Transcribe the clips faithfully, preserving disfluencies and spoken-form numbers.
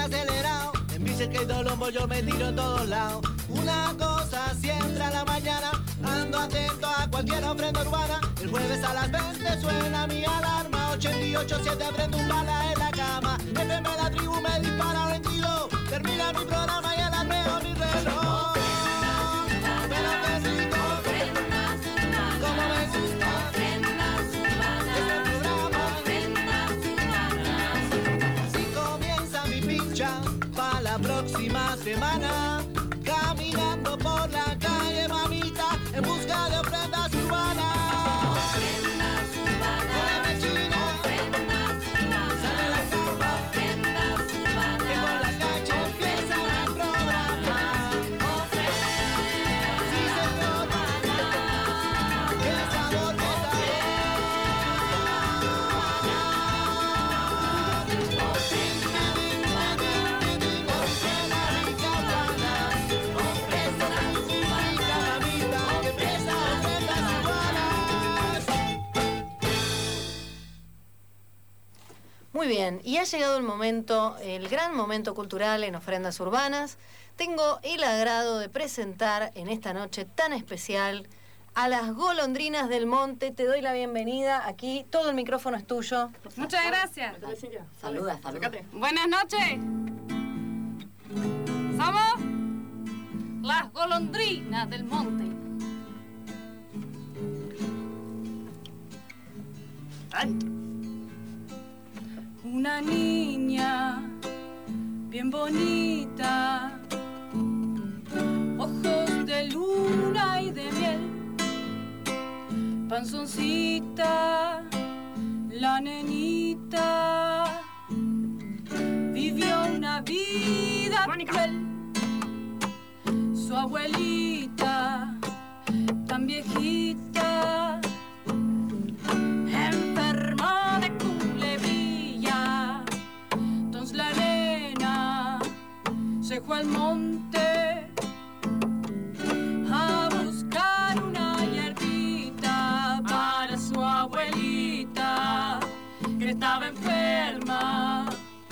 acelerado. En bici, skate o lombo yo me tiro en todos lados. Una cosa siempre a la mañana, ando atento a cualquier ofrenda urbana. El jueves a las veinte suena mi alarma. Ochenta y ocho siete prendo un bala en la cama. F M la tribu me dispara veintidós. Termina mi programa y alarmeo mi reloj. Me la necesito, como me gusta este programa. Si comienza mi pincha pa' la próxima semana, caminando por la calle, mamita, en busca de ofrendas urbanas. Cógeme china, sale la cama, que por la calle empieza el programa. Sí, señor, qué sabor me da. Muy bien, y ha llegado el momento, el gran momento cultural en Ofrendas Urbanas. Tengo el agrado de presentar en esta noche tan especial a las Golondrinas del Monte. Te doy la bienvenida. Aquí todo el micrófono es tuyo. Muchas gracias. Saluda, saluda. Buenas noches. Somos las Golondrinas del Monte. Una niña bien bonita, ojos de luna y de miel, panzoncita, la nenita, vivió una vida cruel. Su abuelita, tan viejita, enferma de culebrilla. Entonces la nena se fue al monte a buscar una hierbita para su abuelita que estaba enferma.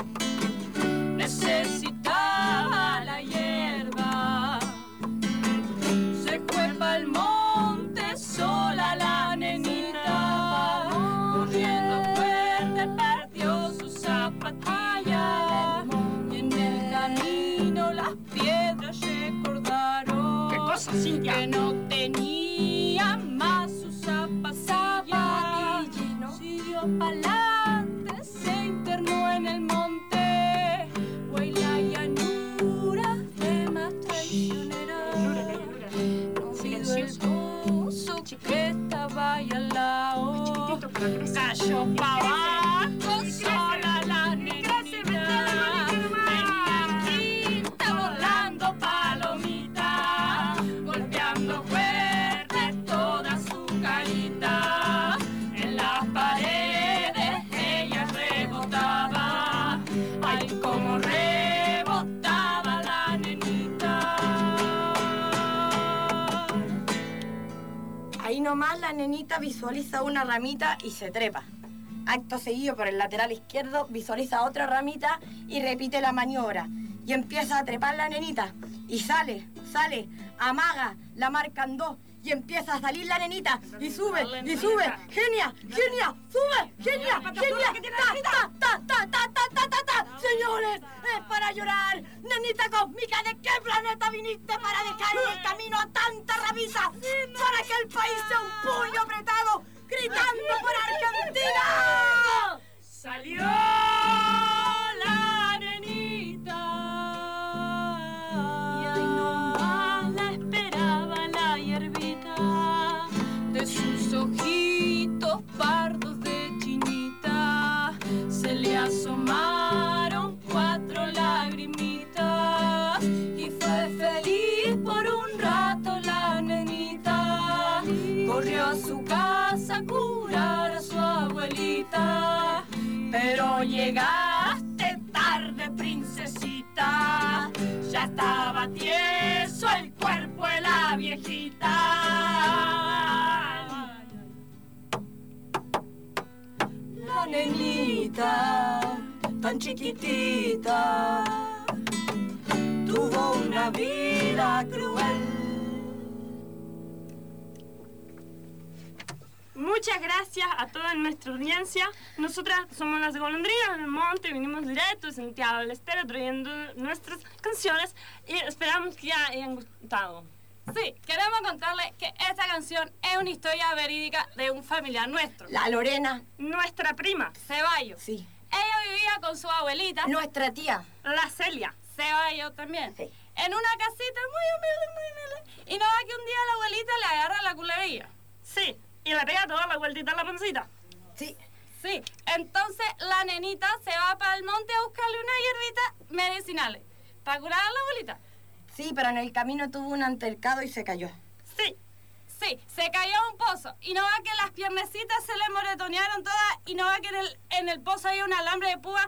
Necesitaba la hierba. Se fue pa'l monte sola la nenita, corriendo fuerte perdió su zapatilla, y en el camino las piedras recordaron ¿Qué cosa, que no tenía más su zapatilla. No siguió pa'lante, se internó en el monte, güey, la llanura de más traicionera. No vio el esposo que estaba ahí al lado, cayó pa' abajo sola la nenita, venía quinta volando palomita, golpeando fuerte toda su carita, en las paredes ella rebotaba, ay como rebotaba la nenita. Ahí nomás la nenita visualiza una ramita y se trepa. Acto seguido, por el lateral izquierdo, visualiza otra ramita y repite la maniobra. Y empieza a trepar la nenita. Y sale, sale, amaga, la marcan dos. Y empieza a salir la nenita. Y sube, y sube. ¡Genia, genia! ¡Sube! ¡Genia, genia! ¡Ta, ta, ta, ta, ta, ta, ta, ta! Señores, es para llorar. Nenita cósmica, ¿de qué planeta viniste para dejar en el camino a tanta ramita? Para que el país sea un puño apretado, gritando por Argentina. Salió la nenita y ahí nomás la esperaba la hierbita de sus ojitos pardos de chinita. Se le asomaron cuatro lagrimitas y fue feliz por un rato la nenita. Corrió a su casa a curar a su abuelita, pero llegaste tarde, princesita. Ya estaba tieso el cuerpo de la viejita. La nenita, tan chiquitita tuvo una vida cruel. Muchas gracias a toda nuestra audiencia. Nosotras somos las golondrinas del monte, vinimos directo de Santiago del Estero trayendo nuestras canciones y esperamos que ya hayan gustado. Sí, queremos contarles que esta canción es una historia verídica de un familiar nuestro. La Lorena. Nuestra prima, Ceballos. Sí. Ella vivía con su abuelita. Nuestra tía. La Celia. Ceballos también. Sí. En una casita muy humilde, muy humilde. Y no va que un día la abuelita le agarra la culería. Sí. Y le pega toda la vueltita a la pancita. Sí. Sí. Entonces la nenita se va para el monte a buscarle unas hierbitas medicinales para curar a la abuelita. Sí, pero en el camino tuvo un altercado y se cayó. Sí. Sí, se cayó a un pozo. Y no va que las piernecitas se le moretonearon todas. Y no va que en el, en el pozo había un alambre de púa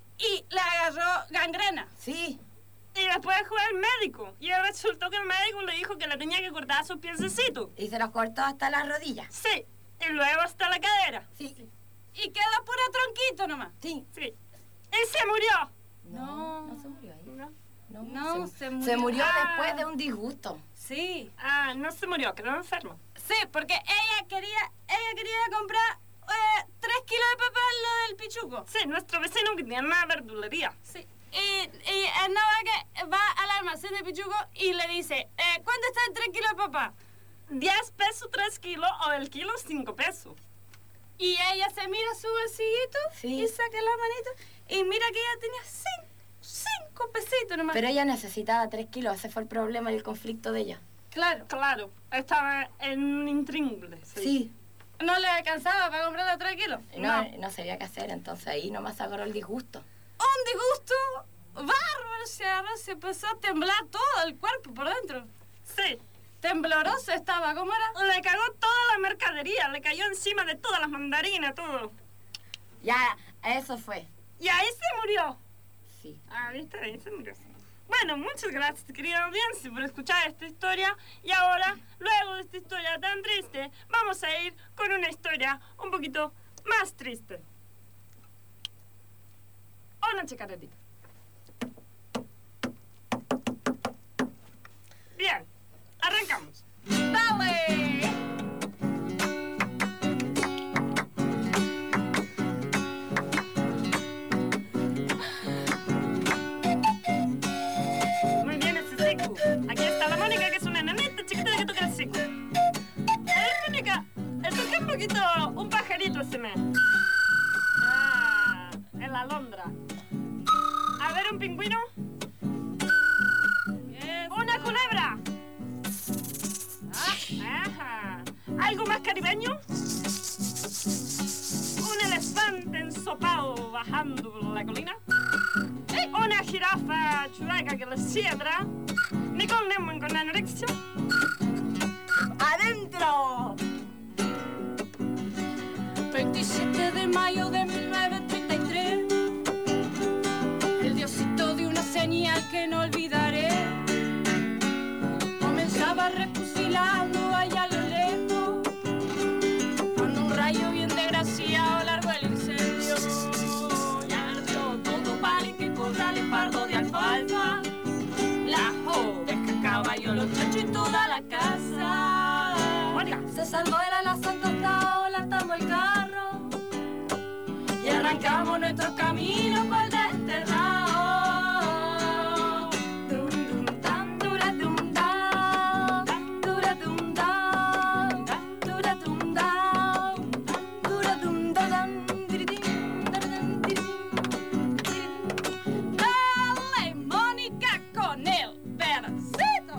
y le agarró gangrena. Sí. Y después fue al médico. Y resultó que el médico le dijo que le tenía que cortar sus piececitos. Y se los cortó hasta las rodillas. Sí. Y luego hasta la cadera. Sí. Y quedó puro tronquito nomás. Sí. Sí. Y se murió. No, no se murió ahí. No. No, No, se, se murió. se murió Ah. después de un disgusto. Sí. Ah, no se murió, quedó enfermo. Sí, porque ella quería, ella quería comprar eh, tres kilos de papa en lo del pichuco. Sí, nuestro vecino que tiene una verdulería. Sí. Y, y él no va que va al almacén de pichuco y le dice, eh, ¿cuánto está el tres kilos de papa? Diez pesos tres kilos o el kilo cinco pesos. Y ella se mira su bolsillito Sí. y saca la manito y mira que ella tenía cinco, cinco pesitos nomás. Pero ella necesitaba tres kilos. Ese fue el problema y el conflicto de ella. Claro. Claro. Estaba en un intríngulis. Sí. ¿No le alcanzaba para comprar los tres kilos? No, no sabía qué hacer. Entonces ahí nomás agarró el disgusto. Un disgusto bárbaro, se agarró, se empezó a temblar todo el cuerpo por dentro. Sí. Tembloroso estaba, ¿cómo era? Le cagó toda la mercadería, le cayó encima de todas las mandarinas, todo. Ya, eso fue. Y ahí se murió. Sí. Ah, ¿viste? Ahí se murió. Bueno, muchas gracias, querida audiencia, por escuchar esta historia. Y ahora, luego de esta historia tan triste, vamos a ir con una historia un poquito más triste. Una chacaretita. Bien, arrancamos. ¡Dale! Muy bien, ese seco. Aquí está la Mónica, que es una nenita chiquita que toca el seco. A ver, Mónica, toca un poquito un pajarito ese me. Ah, en la alondra. A ver, un pingüino. Una culebra. Ajá. ¿Algo más caribeño? Un elefante ensopado bajando por la colina. Una jirafa chueca que le siedra. Nicole Lemon con anorexia. ¡Adentro! veintisiete de mayo de mil novecientos treinta y tres. El diosito de una señal que no olvidaré. Comenzaba refusilando allá a lo lejos, cuando un rayo bien desgraciado largó el incendio. Ya ardió todo Palenque, Corrales, Pardo de alfalfa, la oveja, caballo, los chachos y toda la casa. Se salvó era la Santa Taola, atamos el carro y arrancamos nuestro camino por el desterrado. Dum, dum, tan, dura, dum, da, tan, dura, dum, da, tan, dura, dum, da, tan, dura, dum, da, dan, diridim, daradam, diridim, diridim. Dale, Mónica, con el pedacito.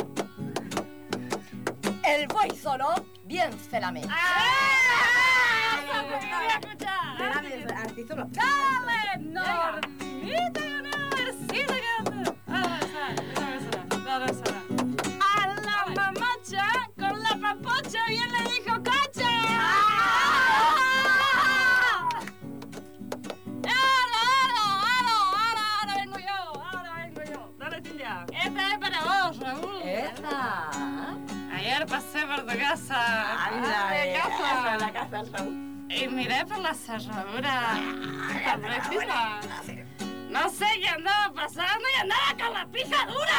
El voy solo, bien se la me. ¡Ah! ¡Eso fue que quería escuchar! Espérame, así solo. ¡Dale, Normita, Universita, que a la mamacha con la papocha bien le dijo coche. Ahora, ahora, ahora, ahora vengo yo, ahora vengo yo. Dale, Cintia. Esta es para vos, Raúl. Esa. Ayer pasé por tu casa. Ay, de la casa. la casa del Raúl. Y miré por la cerradura. Está precisa. No sé qué andaba pasando y andaba con la pijadura.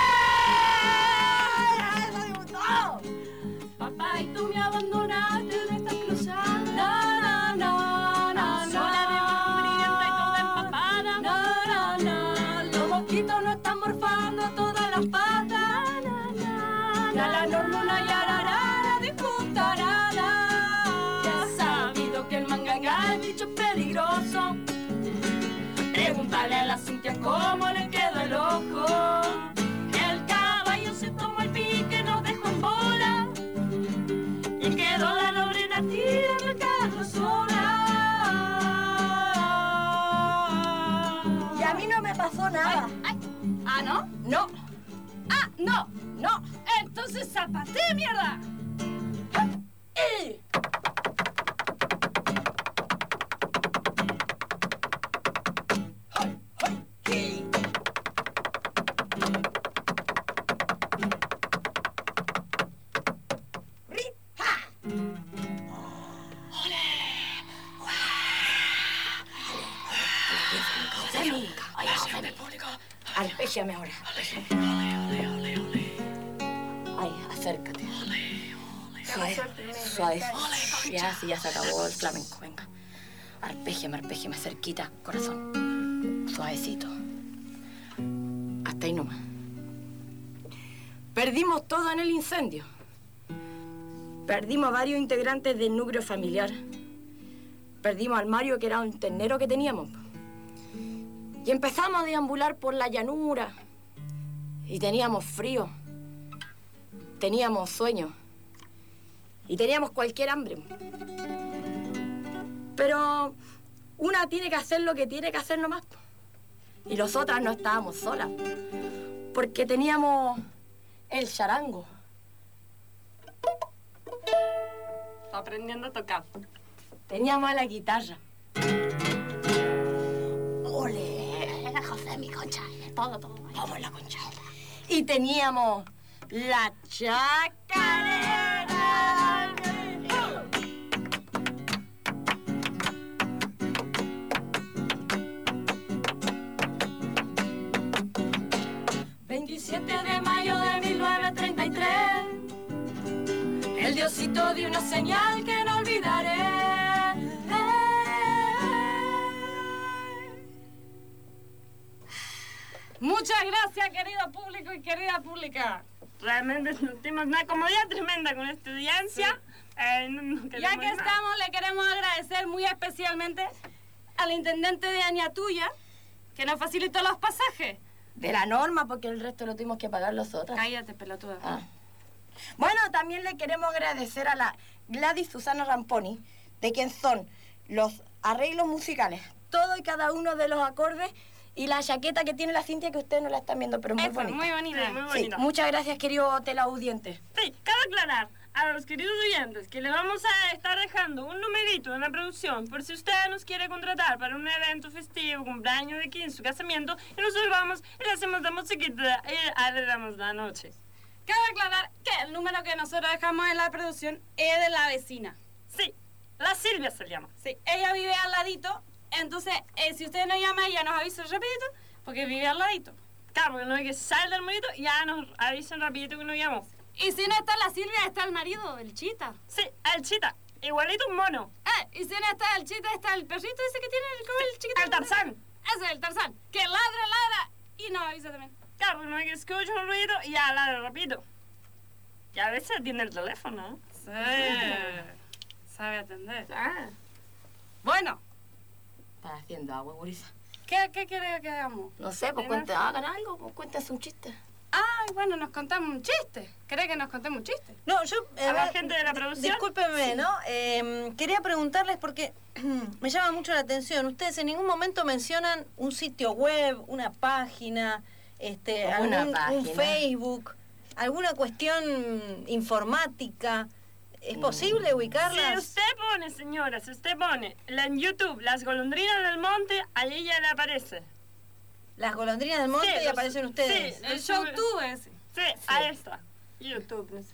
¡Ay, no me gustó! Papá, y tú me abandonaste en esta cruzada. No, no, no, no, no. Sola de hambrienta y toda empapada. No, no, no. Los mosquitos no están morfando todas las patas. No, no, no. La norma una yararara disputarada. Ya he sabido que el mangangá es bicho peligroso. Pregúntale a la Cintia cómo le quedó el ojo. El caballo se tomó el pique, nos dejó en bola. Y quedó la Lorena tira en el carro sola. Y a mí no me pasó nada. Ay, ay. ¿Ah, no? No, Ah, no. no. Entonces zapate, mierda. ¡Eh! ¡Ay, ay, sí! ¡Ri! ¡Ja! ¡Ole! ¡Ay, ¡Ay, público! Arpégiame ahora. Ay, acércate. Suave, suave. Ya, sí, ya se acabó el flamenco, venga. Arpégiame, arpégiame, cerquita, corazón. Suavecito. Hasta ahí nomás. Perdimos todo en el incendio. Perdimos a varios integrantes del núcleo familiar. Perdimos al Mario, que era un ternero que teníamos. Y empezamos a deambular por la llanura. Y teníamos frío. Teníamos sueño. Y teníamos cualquier hambre. Pero una tiene que hacer lo que tiene que hacer nomás. Y nosotras no estábamos solas. Porque teníamos el charango. Aprendiendo a tocar. Teníamos la guitarra. ¡Ole! José, mi concha. Todo, todo. Vamos la concha. Y teníamos la chacarera. veintisiete de mayo de mil novecientos treinta y tres. El Diosito dio una señal que no olvidaré. Muchas gracias, querido público y querida pública. Realmente sentimos una comodidad tremenda con esta audiencia. Sí. Eh, no, no ya que más. Estamos, le queremos agradecer muy especialmente al intendente de Añatuya, que nos facilitó los pasajes. De la norma, porque el resto lo tuvimos que pagar nosotras. Cállate, pelotuda. Ah. Bueno, también le queremos agradecer a la Gladys Susana Ramponi, de quien son los arreglos musicales, todo y cada uno de los acordes y la chaqueta que tiene la Cintia, que ustedes no la están viendo, pero muy Eso, bonita. muy bonita, sí, muy bonita. Sí, muchas gracias, querido teleaudiente. Sí, cabe aclarar a los queridos oyentes que le vamos a estar dejando un numerito en la producción por si usted nos quiere contratar para un evento festivo, cumpleaños de quince, casamiento, y nosotros vamos y le hacemos la musiquita y arreglamos la noche. Cabe aclarar que el número que nosotros dejamos en la producción es de la vecina. Sí, la Silvia se llama. Sí, ella vive al ladito, entonces eh, si usted nos llama, ella nos avisa rapidito, porque vive al ladito. Claro, porque no hay que salir del monito, ya nos avisan rapidito que nos llamamos. Y si no está la Silvia, está el marido, el Chita. Sí, el Chita, igualito un mono. Eh, y si no está el Chita, está el perrito ese que tiene el, como el chiquito. El Tarzán. Ese es el Tarzán, que ladra, ladra y nos avisa también. Claro, porque no hay que escuchar un ruido y ya ladra rápido. Y a veces atiende el teléfono, ¿eh? Sí. Sabe atender. Ah. Bueno. Está haciendo agua, gurisa. ¿Qué, ¿Qué quiere que hagamos? No sé, pues cuenta, hagan algo, pues cuéntense un chiste. Ay, bueno, nos contamos un chiste. ¿Cree que nos contemos un chiste? No, yo... ¿A la gente de la producción? Discúlpeme, sí. ¿no? Eh, quería preguntarles porque me llama mucho la atención. Ustedes en ningún momento mencionan un sitio web, una página, este, una algún, página. un Facebook, alguna cuestión informática. ¿Es posible ubicarlas? Si usted pone, señora, si usted pone la en YouTube Las Golondrinas del Monte, ahí ya le aparece. Las Golondrinas del Monte, sí, y los, aparecen ustedes. Sí, el show tú ese. Sí, sí, ahí está. YouTube, no sé.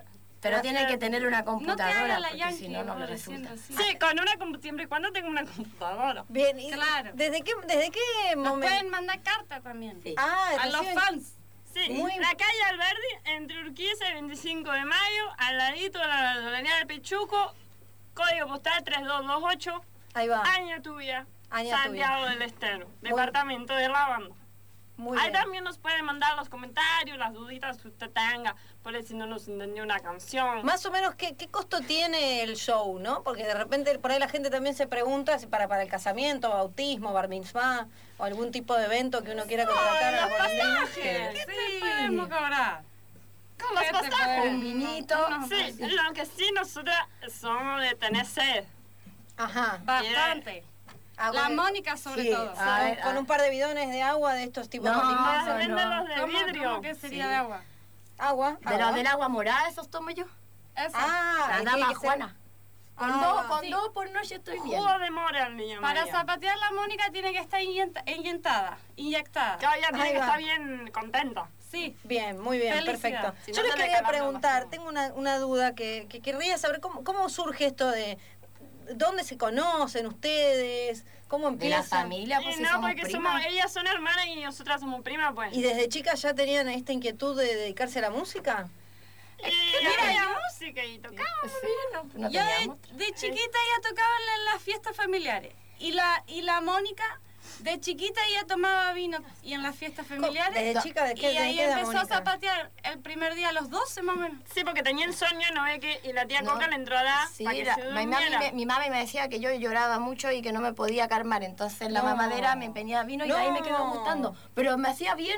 Pero tiene que tener una No te computadora, hagas la porque yankee, si no, no le diciendo resulta. así. Sí, con una computadora, siempre y cuando tenga una computadora. Bien, y Claro. ¿desde qué, desde qué Nos momento? pueden mandar carta también. Sí. Ah, A los reciben- fans. Sí, Muy- la calle Alberdi, entre Urquiza y veinticinco de mayo, al ladito de la avenida del Pichuco, código postal tres dos dos ocho, Ahí va. Año Tuya, Año Santiago del Estero, departamento de Lavanda. Muy Ahí bien. también nos pueden mandar los comentarios, las duditas que usted tenga, por ahí si no nos entendió una canción. Más o menos, ¿qué, ¿qué costo tiene el show, no? Porque de repente por ahí la gente también se pregunta si para, para el casamiento, bautismo, bar mitzvah o algún tipo de evento que uno quiera contratar a los las golondrinas. pasajes. que- Sí. podemos cobrar? Con los ¿Qué te pasajes. podemos- Un vinito. No, Sí, lo que sí nosotras somos de tener sed. Ajá. Bastante. Ah, La bueno, Mónica sobre sí, todo. a con, ver, con ah. un par de bidones de agua de estos tipos No, de Ah, no, se venden no. los de ¿Cómo, vidrio. cómo que sería Sí. de agua? agua. De la agua. del agua morada, esos tomo yo. Eso. Ah, La tiene dama que ser- Juana. Con, Ah, dos, con sí. dos por noche estoy bien. Jugo de mora, el niño Para María. zapatear la Mónica tiene que estar inyecta- inyectada. Inyectada. Que ella tiene Ahí que va. estar bien contenta. Sí. Bien, muy bien, Felicidad. perfecto. Si Yo no les te le quería calan la preguntar, basura. tengo una, una duda que, que querría saber cómo, cómo surge esto de dónde se conocen ustedes, cómo De la empiezan. familia, pues Y si no, somos porque primas. somos, ellas son hermanas y nosotras somos primas, pues. ¿Y desde chicas ya tenían esta inquietud de dedicarse a la música? Y había música y tocaba. Sí, no, no Yo de, teníamos. de chiquita ya tocaba en las fiestas familiares. Y la, y la Mónica, de chiquita ya tomaba vino y en las fiestas familiares. ¿Desde chica de qué, y de ahí qué edad, empezó Mónica? a zapatear el primer día a los doce más o menos. Sí, porque tenía el sueño, ¿no ve que? Y la tía No. Coca le entró a dar Sí, para que la- se mi, mami durmiera. me, mi mami me decía que yo lloraba mucho y que no me podía calmar. Entonces la No. mamadera me venía vino y No. ahí me quedó gustando. Pero me hacía bien.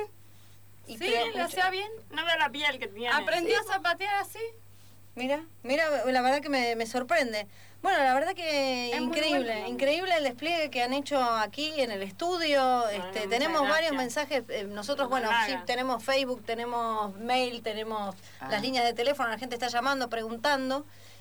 Y Sí, creo- lo hacía bien. No ve la piel que tiene. Aprendió a zapatear así. Mira, mira, la verdad que me, me sorprende. Bueno, la verdad que Es muy increíble, bueno. increíble el despliegue que han hecho aquí en el estudio. Este, muchas tenemos varios gracias. mensajes. eh, nosotros, Por bueno, nada. sí, tenemos Facebook, tenemos mail, tenemos Ah. las líneas de teléfono, la gente está llamando, preguntando.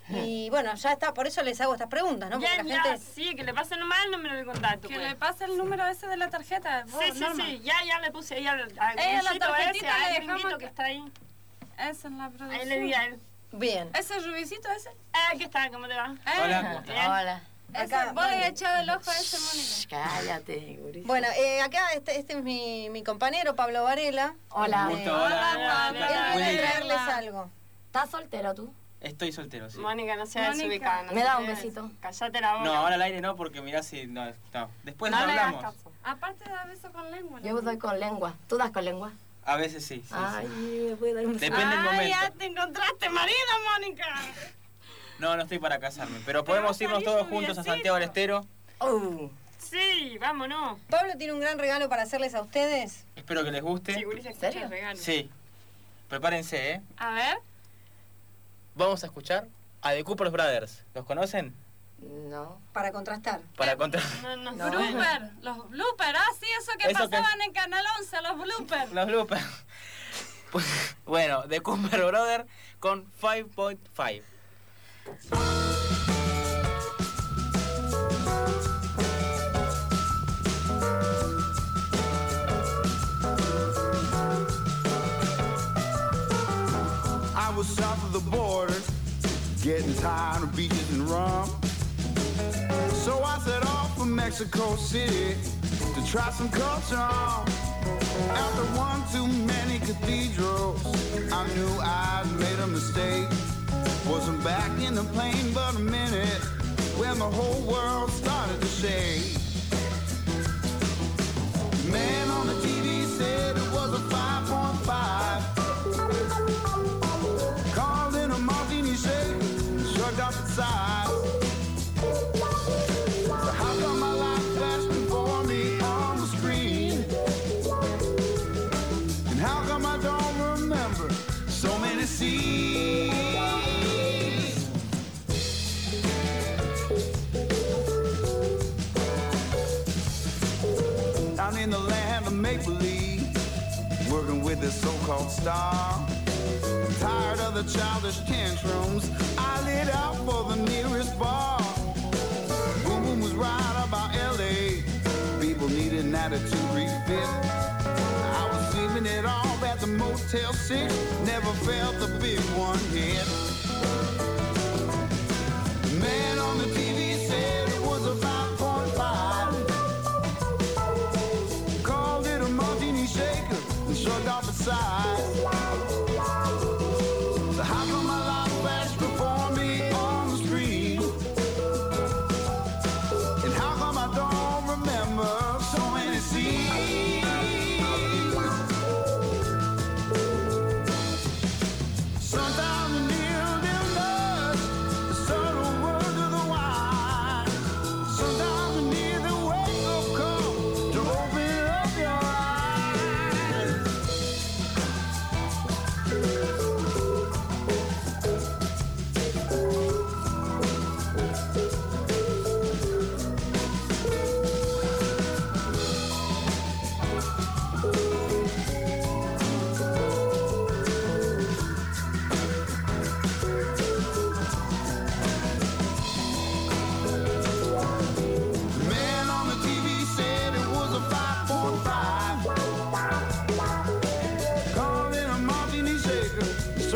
Y bueno, ya está, por eso les hago estas preguntas, ¿no? Porque Ya, la ya, gente... sí, que le pasen nomás el número de contacto. Que pues. le pase el número ese de la tarjeta. vos, Sí, sí, Norma. sí, ya, ya le puse ahí al, al Eh, la grisito tarjetita ese, le al dejamos gringuito acá. que está ahí. Esa es la producción. Ahí le di a él. Bien. ¿Ese rubicito ese? Ah, aquí está, ¿cómo te va? Eh, Hola. Bien. Hola. Ese, Acá, vos le mande. has echado el ojo a ese, Mónica. Cállate, guris. Bueno, eh, acá este, este es mi, mi compañero, Pablo Varela. Hola. Eh, Gusto, hola. Hola, Él hola. viene a Muy traerles algo. ¿Estás soltero tú? Estoy soltero, sí. Mónica, no seas Mónica. desubicada. no Me se da un puede. besito. Cállate la boca. No, ahora al aire no, porque mirá si... No, no. Después no no le hagas hablamos. caso. Aparte da beso con lengua. ¿no? Yo doy con lengua. ¿Tú das con lengua? A veces sí, sí, Ay, sí. me puede dar un beso. Depende del Ay, ya momento. te encontraste marido, Mónica. No, no estoy para casarme. Pero podemos irnos todos juntos a Santiago del Estero. Oh. Sí, vámonos. Pablo tiene un gran regalo para hacerles a ustedes. Espero que les guste. Sí, Guri, se ¿En serio? escucha el regalo. Sí. Prepárense, ¿eh? A ver. Vamos a escuchar a The Cooper Brothers. ¿Los conocen? No. Para contrastar. Para contar... No, no, No. no. Blooper. Los bloopers. Ah, sí, eso que Eso que- pasaban en Canal once, los bloopers. Los bloopers. Pues, bueno, The Cooper Brothers con cinco punto cinco. I was south of the border, getting tired of beaches and rum. So I set off for Mexico City to try some culture. After one too many cathedrals, I knew I'd made a mistake. Wasn't back in the plane but a minute when the whole world started to shake. Man on the T V said it was a five point five. Called in a martini shake, shrugged off its size. So how come my life flashed before me on the screen? And how come I don't remember so many scenes? Down in the land of make-believe, working with this so-called star. Tired of the childish tantrums, I lit out for the nearest bar. Boom Boom was right about L A. People needed an attitude refit. I was sleeping it off at the Motel six. Never felt the big one hit.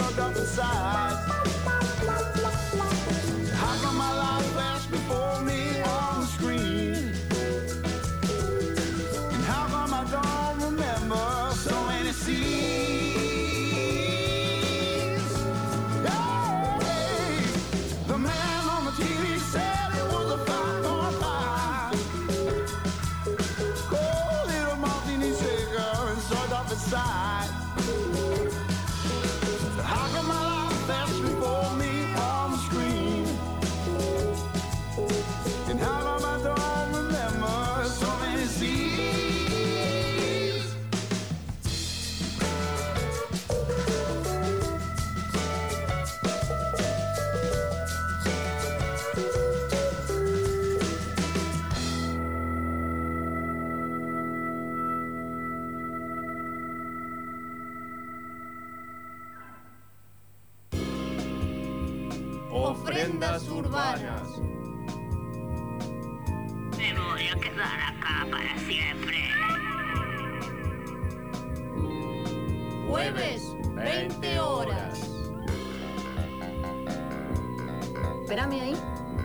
shrugged up inside. How come my life flashed before me on the screen? And how come I don't remember so many scenes? Hey, the man on the T V said it was a five point five. Oh, little martini shaker and shrugged up inside. How come my life flashed before me on the screen? And how come I don't remember so many scenes? Ofrendas urbanas. Me voy a quedar acá para siempre. Jueves, veinte horas. Espérame ahí.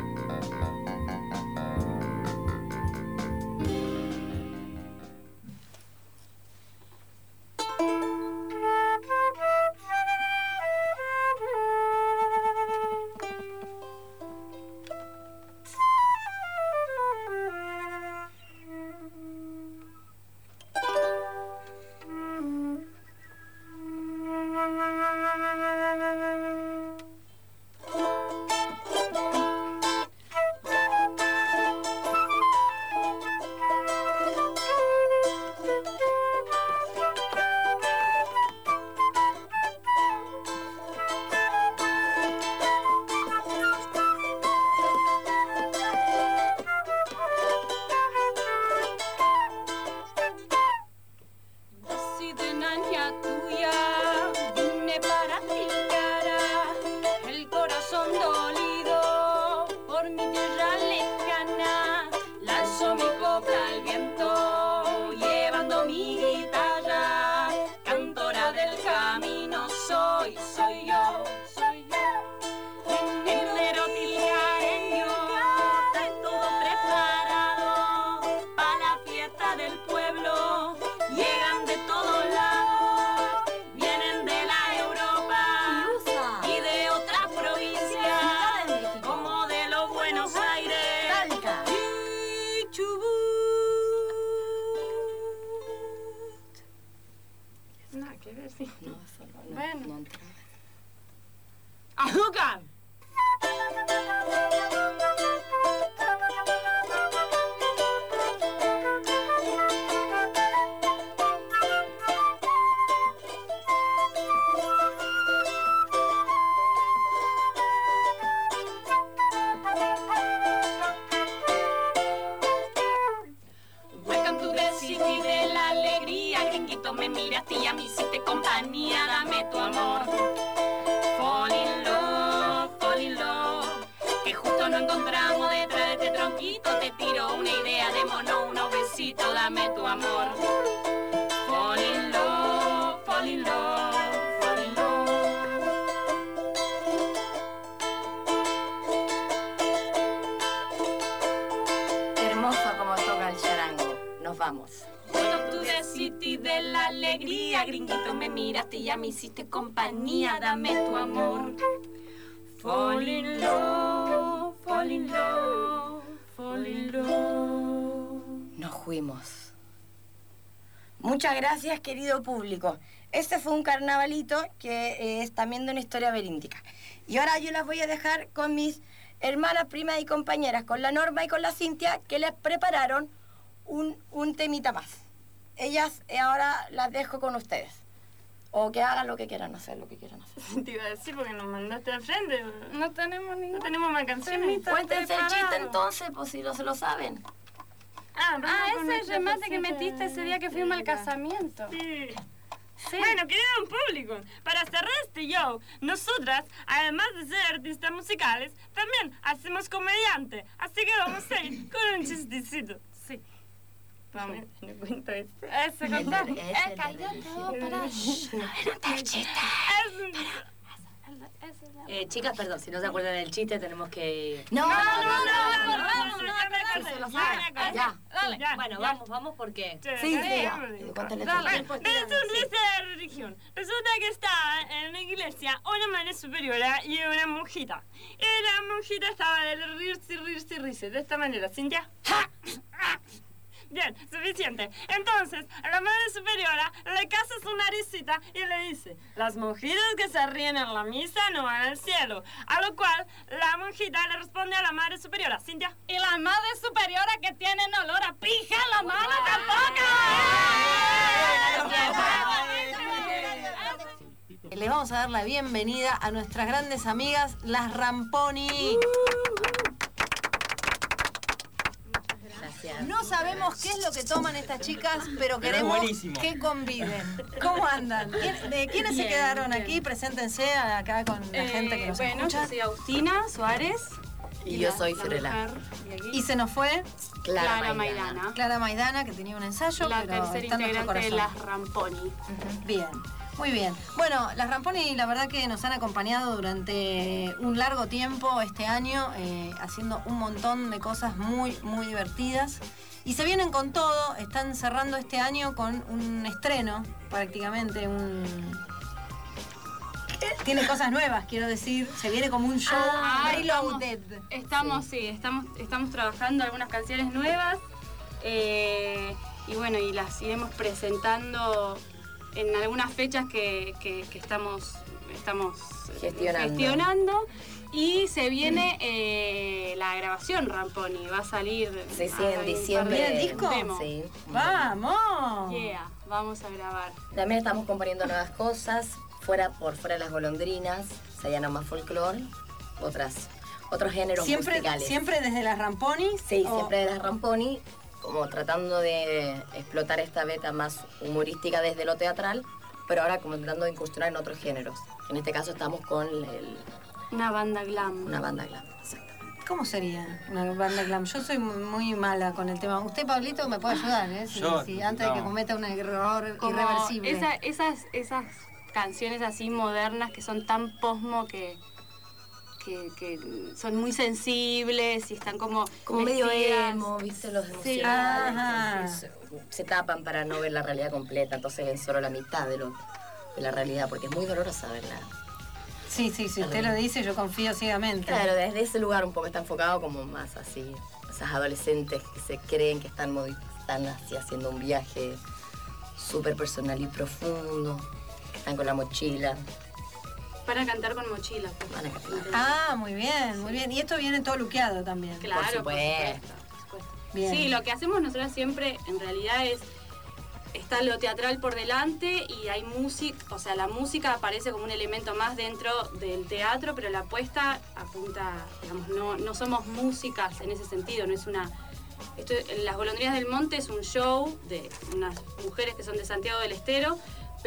Así de niña tuya vine para ti, cara, el corazón dolido por mi tierra lejana. Lanzo mi copla al viento, llevando mi guitarra. Cantora del camino soy, soy yo, soy yo. Entero tilgareño, está todo preparado para la fiesta del pueblo. Llegan de todos lados, vienen de la Europa y de otras provincias, como de los Buenos Aires y Chubut. Nada que ver, sí. No, eso no, no, Bueno. no entraba. ¡Azúcar! Welcome to the city de la alegría, gringuito, me miraste y a mí hiciste compañía, dame tu amor. Fall in love, fall in love, que justo no encontramos detrás de este tronquito, te tiro una idea de mono, unos besitos, dame tu amor. Fall in love, fall in love, fall in love. Hermoso como toca el charango. Nos vamos. Welcome to the city de la alegría, gringuito, me miraste y ya me hiciste compañía, dame tu amor. Fall in love, fall in love, fall in love. Nos fuimos. Muchas gracias, querido público. Este fue un carnavalito que eh, es también de una historia veríndica. Y ahora yo las voy a dejar con mis hermanas, primas y compañeras, con la Norma y con la Cintia, que les prepararon un, un temita más. Ellas eh, ahora las dejo con ustedes. O que hagan lo que quieran hacer, lo que quieran hacer. Te iba a decir porque nos mandaste al frente. No tenemos ningún... No tenemos más canciones. Cuéntense el chiste entonces, pues si no se lo saben. Ah, Ah, con ese nuestra remate que cosita metiste ese día que fuimos al casamiento. Sí. Sí. Bueno, querido público, para cerrar este show, nosotras, además de ser artistas musicales, también hacemos comediante. Así que vamos a ir con un chistecito. Sí. Vamos. No cuento este. Ese contá. Ese, Eh, cállate, oh, pará. Shh, no era un chiste. Es un... Eh, chicas, perdón, si no se acuerdan del chiste, tenemos que... No, no, no, no, no, no, Ya, Dale, ya, bueno, ya. vamos, vamos, porque... Sí, Dale. sí. Cuéntale Dale. todo. Es un lista de religión. Resulta que estaba en una iglesia una madre superiora y una monjita. Y la monjita estaba de rirse, rirse, rirse. De esta manera, Cintia. Bien, suficiente. Entonces, la madre superiora le casa su naricita y le dice: las monjitas que se ríen en la misa no van al cielo. A lo cual, la monjita le responde a la madre superiora: Cintia. Y la madre superiora que tienen olor a pija en la mano tampoco. Le vamos a dar la bienvenida a nuestras grandes amigas, las Ramponi. No sabemos qué es lo que toman estas chicas, pero queremos que conviden. ¿Cómo andan? ¿Quién- ¿De quiénes se Bien, quedaron bien. aquí? Preséntense acá con la gente que nos bueno, escucha. yo soy Agustina Suárez. Y yo la- soy la Fiorella. mujer de aquí. Y se nos fue Clara, Clara Maidana. Maidana. Clara Maidana, que tenía un ensayo, La pero tercera está en nuestro integrante de corazón. las Ramponi. Bien, muy bien. Bueno, las Ramponi la verdad que nos han acompañado durante un largo tiempo este año, eh, haciendo un montón de cosas muy, muy divertidas. Y se vienen con todo, están cerrando este año con un estreno, prácticamente, un... Tiene cosas nuevas, quiero decir. Se viene como un show Ah, reloaded. Estamos, sí, estamos, estamos trabajando algunas canciones nuevas. eh, y bueno, y las iremos presentando en algunas fechas que, que- que estamos, estamos Gestionando. gestionando. Y se viene eh, la grabación Ramponi, va a salir Sí, sí, ah, en un diciembre. par de- ¿Viene el disco? demo. Sí. ¡Vamos! Yeah, vamos a grabar. También estamos componiendo nuevas cosas, fuera por fuera de las golondrinas, se llama más folclore, otras, otros géneros Siempre, musicales. siempre desde las Ramponi. Sí, o- siempre de las Ramponi, como tratando de explotar esta beta más humorística desde lo teatral, pero ahora como tratando de incursionar en otros géneros. En este caso estamos con el- Una banda glam. una banda glam. Exactamente. ¿Cómo sería una banda glam? Yo soy muy, muy mala con el tema. Usted, Pablito, me puede ayudar, ¿eh? Si, Yo, si antes de que no. cometa un error Como irreversible. esa- esas, esas canciones así modernas que son tan posmo que, que, que son muy sensibles y están como Como medio vestidas. emo, ¿viste? Los Sí. emocionales. Ajá. Se, se tapan para no ver la realidad completa, entonces ven solo la mitad de, lo, de la realidad, porque es muy dolorosa verla. Sí, sí, si usted lo dice, yo confío ciegamente. Claro, desde ese lugar un poco está enfocado como más así, esas adolescentes que se creen que están, modi- están así haciendo un viaje súper personal y profundo, que están con la mochila. Para cantar con mochila. pues. Van a cantar. Ah, muy bien, muy bien. Y esto viene todo luqueado también. Claro, por supuesto. por supuesto. Bien. Sí, lo que hacemos nosotros siempre en realidad es, está lo teatral por delante y hay música, o sea, la música aparece como un elemento más dentro del teatro, pero la apuesta apunta, digamos, no, no somos músicas en ese sentido, no es una... Esto, Las Golondrinas del Monte es un show de unas mujeres que son de Santiago del Estero,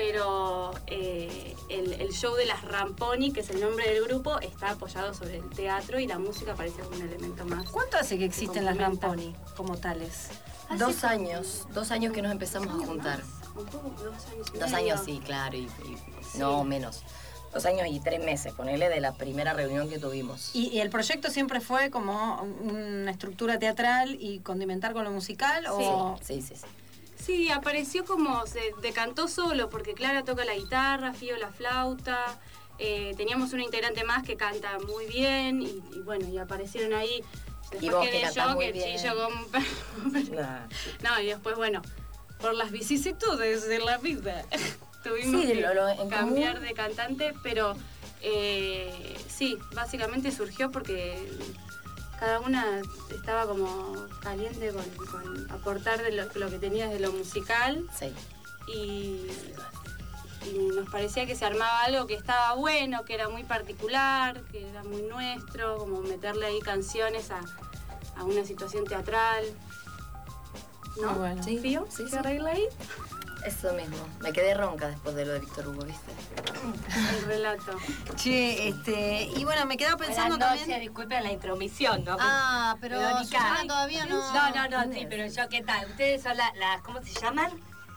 pero eh, el, el show de las Ramponi, que es el nombre del grupo, está apoyado sobre el teatro y la música aparece como un elemento más. ¿Cuánto hace que existen las complementa. Ramponi como tales? Hace Dos como- años, dos años que nos empezamos a juntar. Un poco, dos años y Dos medio. años sí, claro, y, y no menos. Dos años y tres meses, ponele, de la primera reunión que tuvimos. ¿Y, y el proyecto siempre fue como una estructura teatral y condimentar con lo musical? O... Sí, sí, sí. Sí, apareció como, se decantó solo, porque Clara toca la guitarra, Fío la flauta, eh, teníamos una integrante más que canta muy bien, y, y bueno, y aparecieron ahí. Después Y vos que quedé cantás yo, muy que bien. chillo como... Nah. No, y después, bueno, por las vicisitudes de la vida, tuvimos Sí, que lo- lo en cambiar común. de cantante, pero eh, sí, básicamente surgió porque cada una estaba como caliente con, con aportar de lo, lo que tenía de lo musical Sí. y, y nos parecía que se armaba algo que estaba bueno, que era muy particular, que era muy nuestro, como meterle ahí canciones a, a una situación teatral. ¿No? Muy bueno. Sí, ¿Fío? sí, ¿Se sí. arregla ahí? Eso mismo. Me quedé ronca después de lo de Víctor Hugo, ¿viste? El relato. Che, este, y bueno, me quedaba pensando Buenas noches, también... disculpen la intromisión, ¿no? Ah, pero Verónica. Susana todavía no... No, no, no, sí, pero yo, ¿qué tal? ¿Ustedes son las, la, ¿cómo se llaman?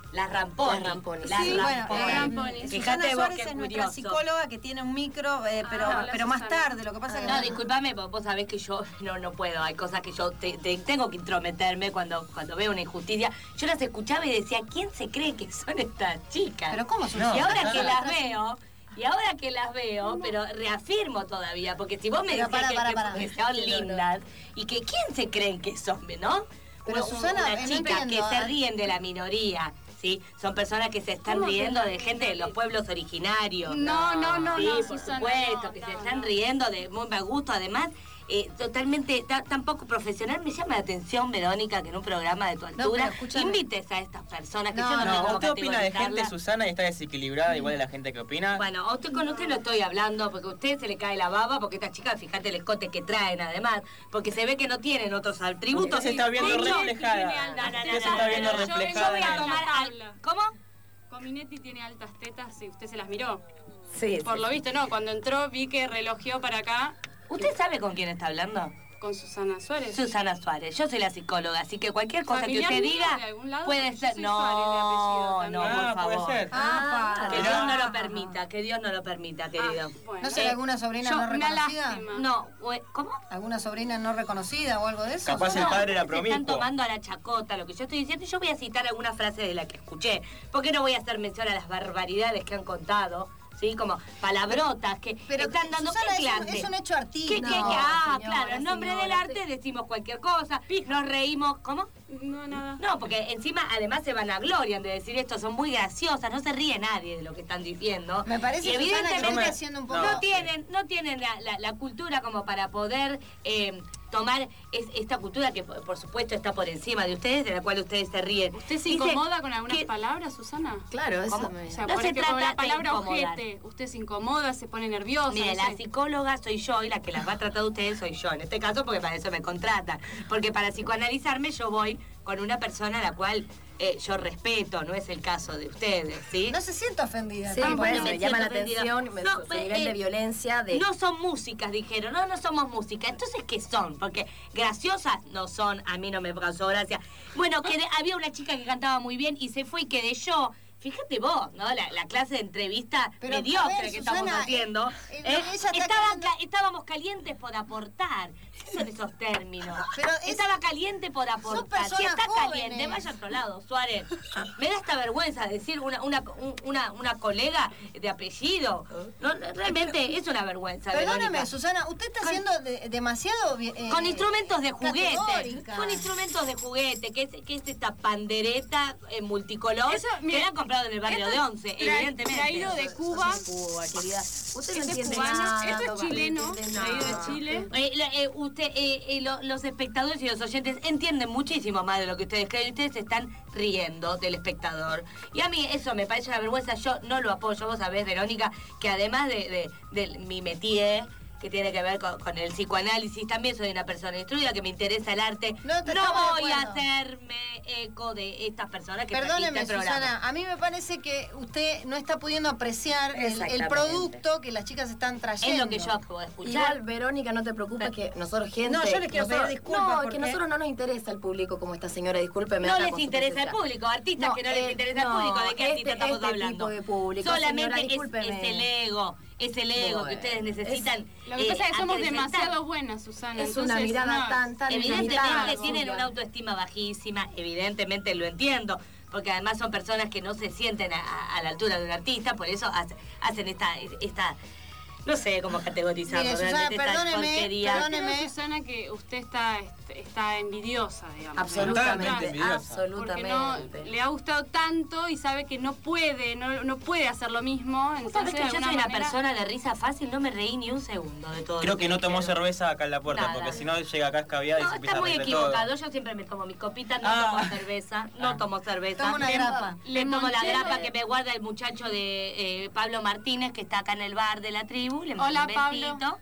Las rampones. Las rampones. Las Sí, bueno, rampones. eh, rampones. Susana Fíjate vos Suárez qué es nuestra curioso. psicóloga que tiene un micro, eh, pero, Ah, hola, pero más Susana. tarde. Lo que pasa es que No, disculpame, vos, vos sabés que yo no, no puedo. Hay cosas que yo te- te- tengo que intrometerme cuando, cuando veo una injusticia. Yo las escuchaba y decía, ¿quién se cree que son estas chicas? Pero ¿cómo son? No, Y ahora no, que no. las veo, y ahora que las veo, pero reafirmo todavía, porque si vos me Pero decís pará, que, pará, que- pará. que son lindas, y que ¿quién se creen que son, no? Pero, Una- Susana, una eh, no chica entiendo, que se ah. ríen de la minoría, ¿sí? Son personas que se están ¿Cómo que riendo la de gente de los pueblos originarios. No, no, no, Sí, no, por Susana, supuesto, no, que no, se están no. riendo de muy mal gusto. Además, eh, totalmente, ta- tan poco profesional. Me llama la atención, Verónica, que en un programa de tu pero altura escúchame. invites a estas personas que No, yo no, no, tengo No, cómo usted opina de gente, categorizarlas. Susana, y está desequilibrada, igual de la gente que opina. Bueno, a usted con usted no estoy hablando porque a usted se le cae la baba, porque esta chica, fíjate el escote que traen además, porque se ve que no tienen otros atributos. Usted se está viendo De hecho, reflejada. no, no, no, Usted no, se está no, viendo no, no, yo- reflejada. Yo voy a en tomar la al- tabla. ¿Cómo? Cominetti tiene altas tetas y usted se las miró. Sí. Por lo visto, no. Cuando entró vi que relojeó para acá ¿Usted sabe con quién está hablando? con Susana Suárez. Susana Suárez. Yo soy la psicóloga, así que cualquier cosa que ¿Familiar usted mío diga de algún lado? puede Yo ser. soy No, Suárez de apellido no, también. por Ah, puede favor. ser. Ah, Que Pero- Dios no lo permita, que Dios no lo permita, querido. Bueno. ¿No será alguna sobrina Yo, no una reconocida? lástima. No, we- ¿cómo? ¿Alguna sobrina no reconocida o algo de eso? Capaz el Susana? padre era Se están promiscuo. tomando a la chacota lo que yo estoy diciendo y yo voy a citar alguna frase de la que escuché. Porque no voy a hacer mención a las barbaridades que han contado, ¿sí? Como palabrotas que Pero, están dando Susana, ¿qué es un- clase? es un hecho artístico. ¿Qué, qué, No, qué? Ah, señora, claro, en nombre señora, del arte decimos cualquier cosa, nos reímos, ¿cómo? No, nada. No, porque encima además se van a glorian de decir esto, son muy graciosas, no se ríe nadie de lo que están diciendo. Me parece, Y Susana, que evidentemente está haciendo un poco... no tienen, no tienen la, la- la cultura como para poder eh, tomar es- esta cultura que por, por supuesto está por encima de ustedes, de la cual ustedes se ríen. ¿Usted se Dice incomoda con algunas que- palabras, Susana? Claro, eso ¿Cómo? me... O sea, No por se ejemplo, con trata la de palabra incomodar. ojete, usted se incomoda, se pone nerviosa. Mire, no la sé. psicóloga soy yo y la que las va a tratar a ustedes soy yo. En este caso, porque para eso me contratan. Porque para psicoanalizarme yo voy con una persona a la cual eh, yo respeto, no es el caso de ustedes, ¿sí? No se siente ofendida. Sí, Ah, bueno, bueno, me me llama la siento ofendida. atención me- No, su nivel eh, de violencia de... No son músicas, dijeron. No, no somos música. Entonces, ¿qué son? Porque graciosas no son. A mí no me causó gracia. Bueno, que de- había una chica que cantaba muy bien y se fue y quedé yo. Fíjate vos, ¿no? La, la clase de entrevista Pero, a mediocre ver, que Susana, estamos haciendo. eh, eh, ¿eh? ella está Estaban queriendo- ca- estábamos calientes por aportar. ¿Qué son esos términos? Pero es- Estaba caliente por aportar. Si personas está jóvenes. caliente, vaya a otro lado, Suárez. Me da esta vergüenza decir una, una, un- una, una colega de apellido. No, realmente es una vergüenza. Perdóname, Verónica. Susana, usted está siendo de- demasiado... eh, Con instrumentos de juguete. categórica. Con instrumentos de juguete, que es, que es esta pandereta en multicolor Eso, que mire, la han comprado en el barrio esto de Once, tra- evidentemente. Traído de Cuba. Cuba, querida. Usted no Este es entiende cubano, nada. esto es Toba, chileno, no entiende traído de nada. Chile. Eh, la- eh, usted, eh, eh, lo- los espectadores y los oyentes entienden muchísimo más de lo que ustedes creen. Ustedes se están riendo del espectador. Y a mí eso me parece una vergüenza. Yo no lo apoyo. Vos sabés, Verónica, que además de, de, de mi métier, que tiene que ver con, con el psicoanálisis, también soy una persona instruida, que me interesa el arte. No, te No estamos de voy a acuerdo. hacerme eco de estas personas que Perdóneme, transmiten el programa. Susana, a mí me parece que usted no está pudiendo apreciar el, el Exactamente. producto que las chicas están trayendo. Es lo que yo acabo de escuchar. Igual, Verónica, no te preocupes que nosotros, gente... No, yo les quiero nosotros- pedir disculpas No, porque- que nosotros no nos interesa el público como esta señora, discúlpeme. No acá les con su interesa el presencia. público, artistas No, que no les eh, interesa el no, público, ¿de qué este- artista estamos este hablando? tipo de público, Solamente señora, es, discúlpeme. es el ego, es el ego que Bueno, ustedes necesitan. Lo que eh, pasa es que somos acrecentar. demasiado buenas, Susana. Es una entonces, mirada no. tan, tan Evidentemente limitada, tienen suya. una autoestima bajísima, evidentemente lo entiendo, porque además son personas que no se sienten a, a- a la altura de un artista, por eso hace- hacen esta, esta, no sé cómo categorizarlo, Mire, Susana, realmente esta perdóneme, porquería. perdóneme. Creo, Susana, que usted está, este, está envidiosa, digamos. Absolutamente, Totalmente envidiosa. Porque no absolutamente. le ha gustado tanto y sabe que no puede, no, no puede hacer lo mismo. ¿Vos Entonces, sabés que de yo alguna soy una manera- persona de risa fácil? No me reí ni un segundo de todo Creo lo que no tomó dijeron. cerveza acá en la puerta, Nada. porque si no llega acá escabiada y No, se empieza está a muy reír de todo. equivocado. Yo siempre me tomo mis copitas, no Ah. tomo cerveza, no Ah. tomo cerveza. Toma una Le- grapa. Le tomo la Limoncello. grapa que me guarda el muchacho de eh, Pablo Martínez, que está acá en el bar de la tribu. Le mando Hola, un Pablo. besito.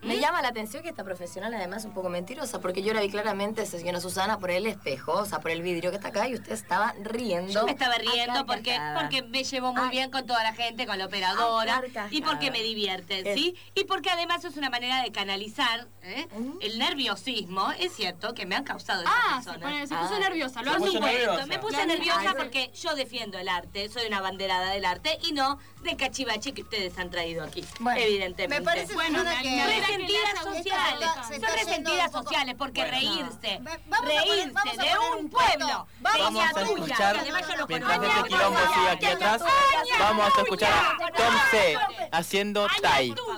Me llama la atención que esta profesional además es un poco mentirosa, porque yo la vi claramente, señora Susana, por el espejo, o sea, por el vidrio que está acá, y usted estaba riendo. Yo me estaba riendo a porque, carcajadas. porque me llevo muy Ay. bien con toda la gente, con la operadora, Ay, carcajadas. y porque me divierte, ¿sí? Y porque además es una manera de canalizar ¿eh? el nerviosismo. Es cierto que me han causado esas Ah, se, personas. pone- se puso Ah. nerviosa. Lo Por puso asumo. supuesto, nerviosa. me puse Ay, nerviosa ay, porque yo defiendo el arte, soy una banderada del arte y no de cachivache que ustedes han traído aquí, Bueno, evidentemente. me parece, Bueno, Susana, me- que... me- Resentidas Esta sociales, está- se son está yendo resentidas un poco- sociales porque Bueno. reírse, No. Vamos a poner- reírse vamos a de poner un un pueblo, punto. de Vamos ella a tuya, escuchar, que además yo lo mientras conozco. este quilombo sigue aquí atrás, vamos a escuchar a Tom C haciendo Tai.